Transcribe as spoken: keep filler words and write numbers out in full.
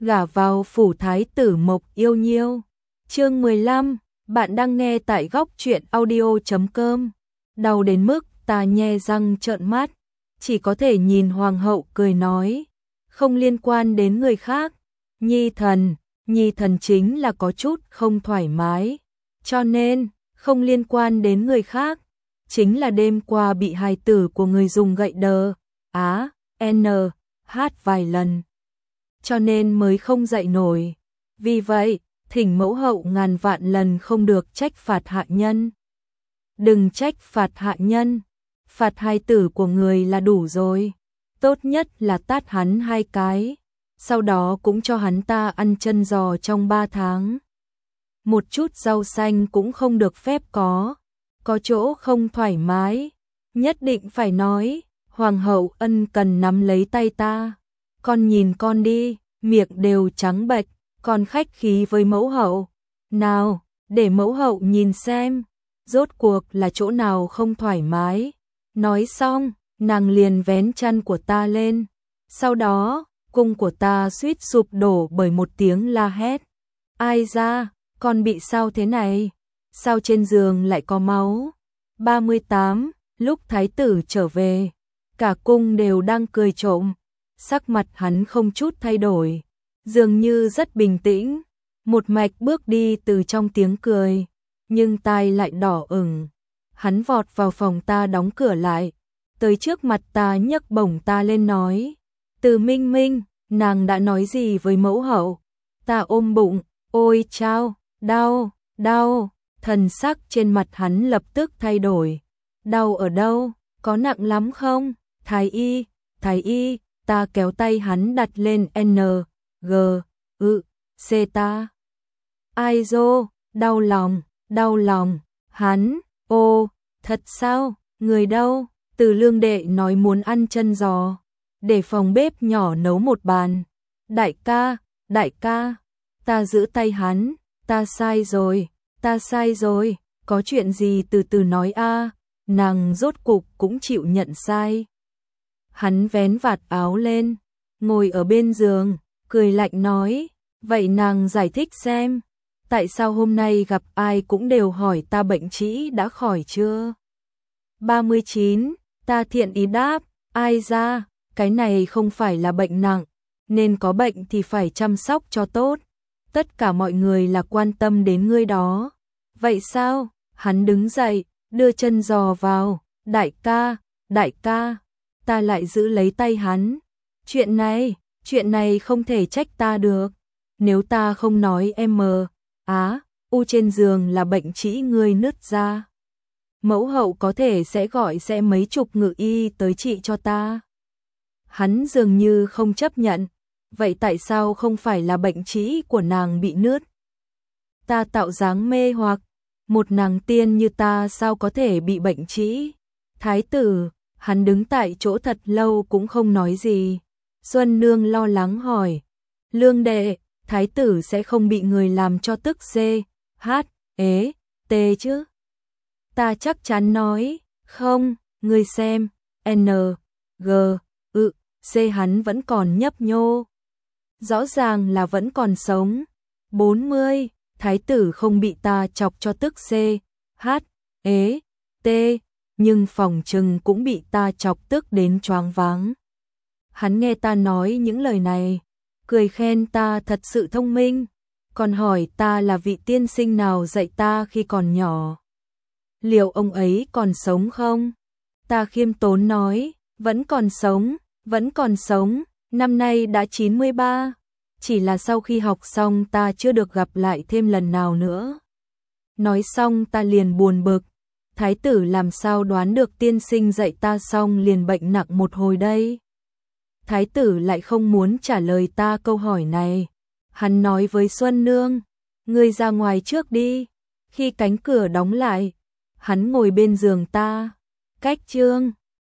gả vào phủ thái tử Mộc Yêu Nhiêu. Chương mười lăm, bạn đang nghe tại góc truyện audio chấm com. Đau đến mức ta nhe răng trợn mắt, chỉ có thể nhìn hoàng hậu cười nói, không liên quan đến người khác. Nhi thần, Nhi thần chính là có chút không thoải mái, cho nên không liên quan đến người khác, chính là đêm qua bị hài tử của người dùng gậy đờ á n hát vài lần, cho nên mới không dậy nổi. Vì vậy, thỉnh mẫu hậu ngàn vạn lần không được trách phạt hạ nhân. Đừng trách phạt hạ nhân, phạt hài tử của người là đủ rồi. Tốt nhất là tát hắn hai cái, sau đó cũng cho hắn ta ăn chân giò trong ba tháng. Một chút rau xanh cũng không được phép có, có chỗ không thoải mái, nhất định phải nói. Hoàng hậu ân cần nắm lấy tay ta, con nhìn con đi, miệng đều trắng bệch, còn khách khí với mẫu hậu. Nào, để mẫu hậu nhìn xem, rốt cuộc là chỗ nào không thoải mái. Nói xong, nàng liền vén chăn của ta lên, sau đó, cung của ta suýt sụp đổ bởi một tiếng la hét. Ai ra, con bị sao thế này? Sao trên giường lại có máu? ba mươi tám, lúc thái tử trở về, cả cung đều đang cười trộm, sắc mặt hắn không chút thay đổi, dường như rất bình tĩnh, một mạch bước đi từ trong tiếng cười, nhưng tai lại đỏ ửng. Hắn vọt vào phòng ta đóng cửa lại, tới trước mặt ta nhấc bổng ta lên nói, Từ Minh Minh, nàng đã nói gì với mẫu hậu? Ta ôm bụng, ôi chao, đau, đau, thần sắc trên mặt hắn lập tức thay đổi. Đau ở đâu, có nặng lắm không? Thái y, thái y, ta kéo tay hắn đặt lên N, G, ư, C ta. Ai dô, đau lòng, đau lòng, hắn, ô, thật sao, người đâu? Từ Lương đệ nói muốn ăn chân giò, để phòng bếp nhỏ nấu một bàn. Đại ca, đại ca, ta giữ tay hắn, ta sai rồi, ta sai rồi, có chuyện gì từ từ nói a. Nàng rốt cục cũng chịu nhận sai. Hắn vén vạt áo lên, ngồi ở bên giường, cười lạnh nói, vậy nàng giải thích xem, tại sao hôm nay gặp ai cũng đều hỏi ta bệnh trĩ đã khỏi chưa? ba mươi chín, ta thiện ý đáp, ai ra, cái này không phải là bệnh nặng, nên có bệnh thì phải chăm sóc cho tốt, tất cả mọi người là quan tâm đến ngươi đó. Vậy sao? Hắn đứng dậy, đưa chân giò vào, đại ca, đại ca, ta lại giữ lấy tay hắn. Chuyện này, chuyện này không thể trách ta được, nếu ta không nói em mờ, á, u trên giường là bệnh trĩ ngươi nứt ra. Mẫu hậu có thể sẽ gọi sẽ mấy chục ngự y tới trị cho ta. Hắn dường như không chấp nhận, vậy tại sao không phải là bệnh trĩ của nàng bị nứt? Ta tạo dáng mê hoặc, một nàng tiên như ta sao có thể bị bệnh trĩ? Thái tử, hắn đứng tại chỗ thật lâu cũng không nói gì. Xuân Nương lo lắng hỏi, Lương đệ, thái tử sẽ không bị người làm cho tức C, H, ế, T chứ? Ta chắc chắn nói, không, ngươi xem, N, G, ư, C hắn vẫn còn nhấp nhô. Rõ ràng là vẫn còn sống. bốn mươi, thái tử không bị ta chọc cho tức C, H, ế, T, nhưng phòng trừng cũng bị ta chọc tức đến choáng váng. Hắn nghe ta nói những lời này, cười khen ta thật sự thông minh, còn hỏi ta là vị tiên sinh nào dạy ta khi còn nhỏ. Liệu ông ấy còn sống không? Ta khiêm tốn nói, vẫn còn sống, vẫn còn sống, năm nay đã chín mươi ba, chỉ là sau khi học xong ta chưa được gặp lại thêm lần nào nữa. Nói xong ta liền buồn bực, thái tử làm sao đoán được tiên sinh dạy ta xong liền bệnh nặng một hồi đây? Thái tử lại không muốn trả lời ta câu hỏi này. Hắn nói với Xuân Nương, ngươi ra ngoài trước đi. Khi cánh cửa đóng lại, hắn ngồi bên giường ta, cách chương